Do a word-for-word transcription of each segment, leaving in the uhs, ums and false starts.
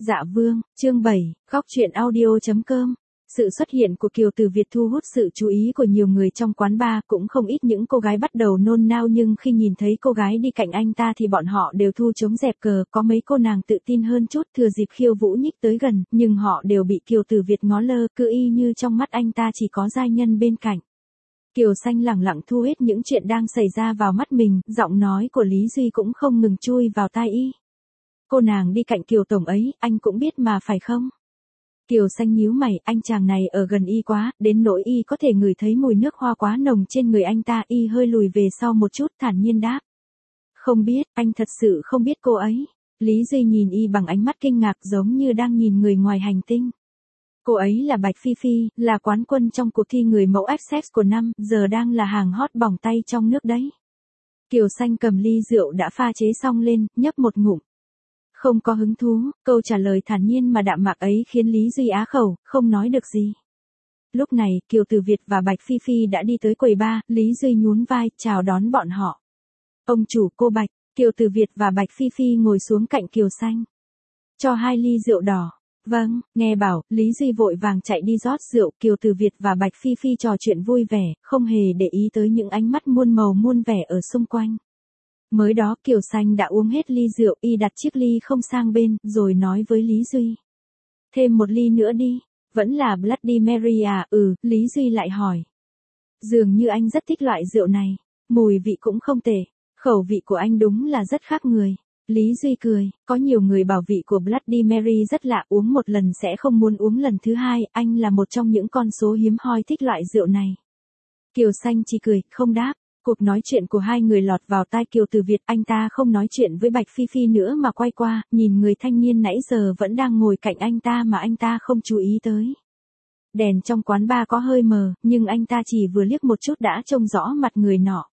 Dạ Vương, chương bảy, góc truyện audio chấm com. Sự xuất hiện của Kiều Từ Việt thu hút sự chú ý của nhiều người trong quán bar, cũng không ít những cô gái bắt đầu nôn nao, nhưng khi nhìn thấy cô gái đi cạnh anh ta thì bọn họ đều thu chống dẹp cờ, có mấy cô nàng tự tin hơn chút thừa dịp khiêu vũ nhích tới gần, nhưng họ đều bị Kiều Từ Việt ngó lơ, cứ y như trong mắt anh ta chỉ có giai nhân bên cạnh. Kiều Xanh lẳng lặng thu hết những chuyện đang xảy ra vào mắt mình, giọng nói của Lý Duy cũng không ngừng chui vào tai y. Cô nàng đi cạnh Kiều tổng ấy, anh cũng biết mà phải không? Kiều Xanh nhíu mày, anh chàng này ở gần y quá, đến nỗi y có thể ngửi thấy mùi nước hoa quá nồng trên người anh ta. Y hơi lùi về sau một chút, thản nhiên đáp. Không biết, anh thật sự không biết cô ấy. Lý Duy nhìn y bằng ánh mắt kinh ngạc, giống như đang nhìn người ngoài hành tinh. Cô ấy là Bạch Phi Phi, là quán quân trong cuộc thi người mẫu Essex của năm, giờ đang là hàng hot bỏng tay trong nước đấy. Kiều Xanh cầm ly rượu đã pha chế xong lên, nhấp một ngụm. Không có hứng thú, câu trả lời thản nhiên mà đạm mạc ấy khiến Lý Duy á khẩu, không nói được gì. Lúc này, Kiều Từ Việt và Bạch Phi Phi đã đi tới quầy bar, Lý Duy nhún vai, chào đón bọn họ. Ông chủ, cô Bạch. Kiều Từ Việt và Bạch Phi Phi ngồi xuống cạnh Kiều Xanh. Cho hai ly rượu đỏ. Vâng, nghe bảo, Lý Duy vội vàng chạy đi rót rượu. Kiều Từ Việt và Bạch Phi Phi trò chuyện vui vẻ, không hề để ý tới những ánh mắt muôn màu muôn vẻ ở xung quanh. Mới đó Kiều Xanh đã uống hết ly rượu, y đặt chiếc ly không sang bên, rồi nói với Lý Duy. Thêm một ly nữa đi, vẫn là Bloody Mary à? Ừ, Lý Duy lại hỏi. Dường như anh rất thích loại rượu này, mùi vị cũng không tệ, khẩu vị của anh đúng là rất khác người. Lý Duy cười, có nhiều người bảo vị của Bloody Mary rất lạ, uống một lần sẽ không muốn uống lần thứ hai, anh là một trong những con số hiếm hoi thích loại rượu này. Kiều Xanh chỉ cười, không đáp. Cuộc nói chuyện của hai người lọt vào tai Kiều Từ Việt, anh ta không nói chuyện với Bạch Phi Phi nữa mà quay qua, nhìn người thanh niên nãy giờ vẫn đang ngồi cạnh anh ta mà anh ta không chú ý tới. Đèn trong quán bar có hơi mờ, nhưng anh ta chỉ vừa liếc một chút đã trông rõ mặt người nọ.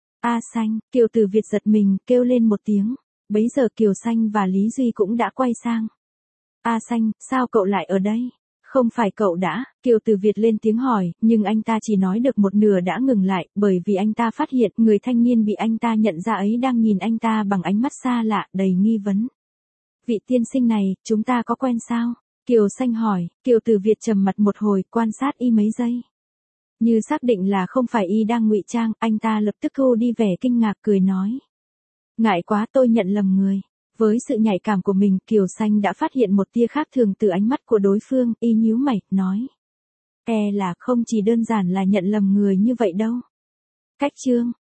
A Xanh, Kiều Từ Việt giật mình, kêu lên một tiếng. Bấy giờ Kiều Xanh và Lý Duy cũng đã quay sang. A Xanh, sao cậu lại ở đây? Không phải cậu đã, Kiều Từ Việt lên tiếng hỏi, nhưng anh ta chỉ nói được một nửa đã ngừng lại, bởi vì anh ta phát hiện người thanh niên bị anh ta nhận ra ấy đang nhìn anh ta bằng ánh mắt xa lạ, đầy nghi vấn. Vị tiên sinh này, chúng ta có quen sao? Kiều Xanh hỏi. Kiều Từ Việt trầm mặt một hồi, quan sát y mấy giây. Như xác định là không phải y đang ngụy trang, anh ta lập tức thu đi vẻ kinh ngạc, cười nói. Ngại quá, tôi nhận lầm người. Với sự nhạy cảm của mình, Kiều Xanh đã phát hiện một tia khác thường từ ánh mắt của đối phương, y nhíu mày, nói. E là không chỉ đơn giản là nhận lầm người như vậy đâu. Cách chương,